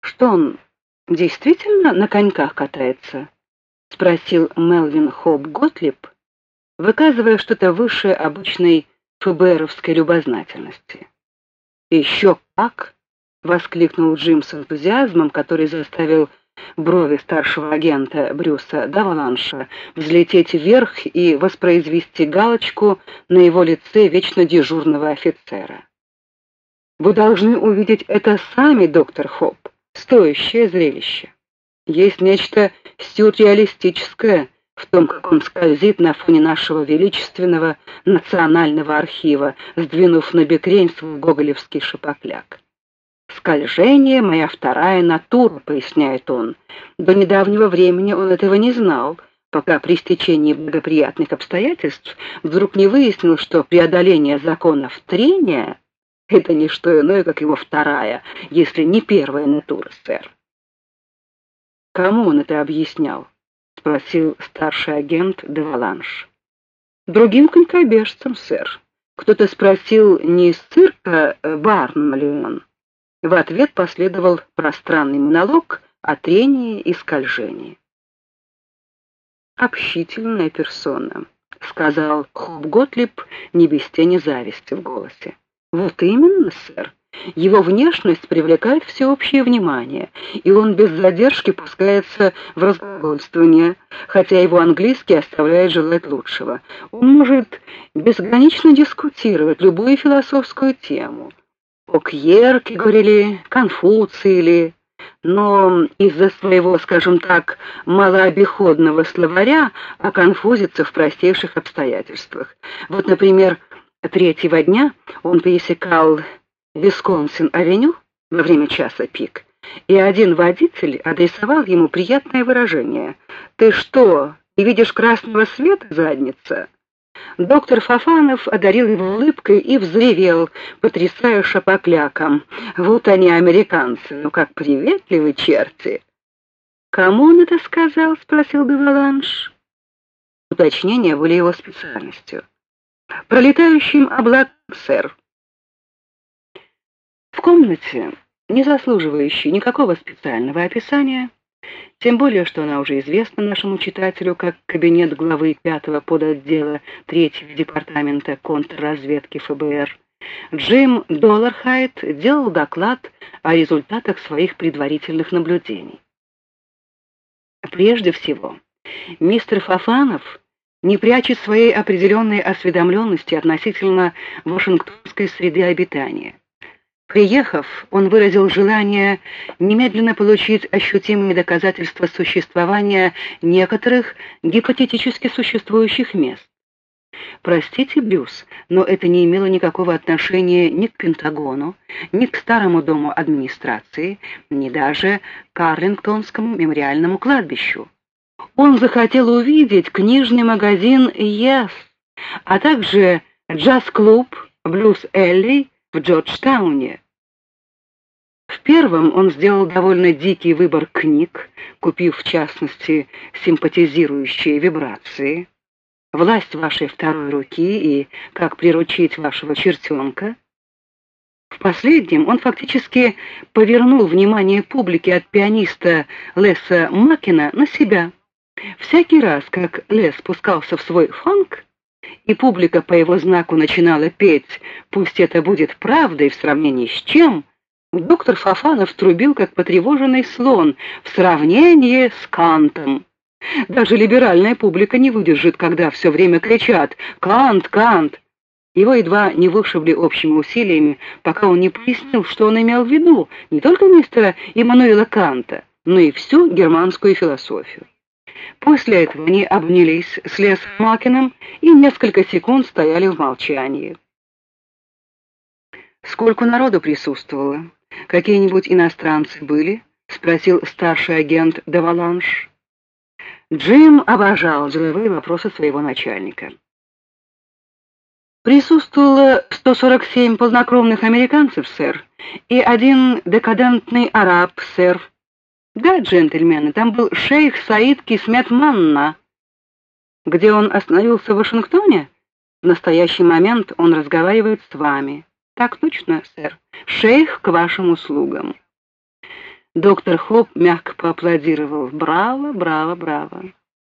Что он действительно на коньках катается? Спросил Мелвин Хоуп Готлиб, выказывая что-то выше обычной ФБРовской любознательности. «Еще как!» — воскликнул Джим с энтузиазмом, который заставил брови старшего агента Брюса Даваланша взлететь вверх и воспроизвести галочку на его лице вечно дежурного офицера. «Вы должны увидеть это сами, доктор Хоп. Стоящее зрелище. Есть нечто сюрреалистическое в том, как он скользит на фоне нашего величественного национального архива, сдвинув на бекрень свой гоголевский шапокляк. «Скольжение — моя вторая натура», — поясняет он. До недавнего времени он этого не знал, пока при стечении благоприятных обстоятельств вдруг не выяснил, что преодоление законов трения — это не что иное, как его вторая, если не первая натура, сэр. «Кому он это объяснял?» — спросил старший агент Деваланш. «Другим конькобежцам, сэр. Кто-то спросил, не из цирка Барнум ли он?» В ответ последовал пространный монолог о трении и скольжении. «Общительная персона», — сказал Хоуп Готлиб не без тени зависти в голосе. «Вот именно, сэр. Его внешность привлекает всеобщее внимание, и он без задержки пускается в разглагольствование, хотя его английский оставляет желать лучшего. Он может безгранично дискутировать любую философскую тему. О Кьеркегоре ли, Конфуции ли, но из-за своего, скажем так, малообиходного словаря оконфузится в простейших обстоятельствах. Вот, например, третьего дня он пересекал Висконсин-авеню во время часа пик, и один водитель адресовал ему приятное выражение: «Ты что, не видишь красного света, задница?» Доктор Фофанов одарил его улыбкой и взревел, потрясая шапокляком: «Вот они, американцы, ну как приветливы черти!» «Кому он это сказал?» — спросил Деваланш. Уточнения были его специальностью. «Пролетающим облаком, сэр». В комнате, не заслуживающей никакого специального описания, тем более, что она уже известна нашему читателю как кабинет главы 5-го подотдела 3-го департамента контрразведки ФБР, Джим Доллархайт делал доклад о результатах своих предварительных наблюдений. Прежде всего, мистер Фофанов не прячет своей определенной осведомленности относительно вашингтонской среды обитания. Приехав, он выразил желание немедленно получить ощутимые доказательства существования некоторых гипотетически существующих мест. Простите, Брюс, но это не имело никакого отношения ни к Пентагону, ни к Старому дому администрации, ни даже к Арлингтонскому мемориальному кладбищу. Он захотел увидеть книжный магазин «Yes», а также джаз-клуб «Блюз Элли» в Джорджтауне. В первом он сделал довольно дикий выбор книг, купив, в частности, симпатизирующие вибрации, «Власть вашей второй руки» и «Как приручить вашего чертенка». В последнем он фактически повернул внимание публики от пианиста Леса Маккена на себя. Всякий раз, как Лес спускался в свой фанк, и публика по его знаку начинала петь «Пусть это будет правдой» в сравнении с чем, доктор Фофанов трубил, как потревоженный слон, в сравнении с Кантом. Даже либеральная публика не выдержит, когда все время кричат «Кант, Кант!». Его едва не вышибли общими усилиями, пока он не пояснил, что он имел в виду не только мистера Иммануила Канта, но и всю германскую философию. После этого они обнялись с Лесом Маккеном и несколько секунд стояли в молчании. «Сколько народу присутствовало? Какие-нибудь иностранцы были?» — спросил старший агент Деваланш. Джим обожал деловые вопросы своего начальника. «Присутствовало 147 полнокровных американцев, сэр, и один декадентный араб, сэр. Да, джентльмены, там был шейх Саид Кисмет Манна». «Где он остановился в Вашингтоне? В настоящий момент он разговаривает с вами». «Так точно, сэр. Шейх к вашим услугам». Доктор Хоп мягко поаплодировал. «Браво, браво, браво!»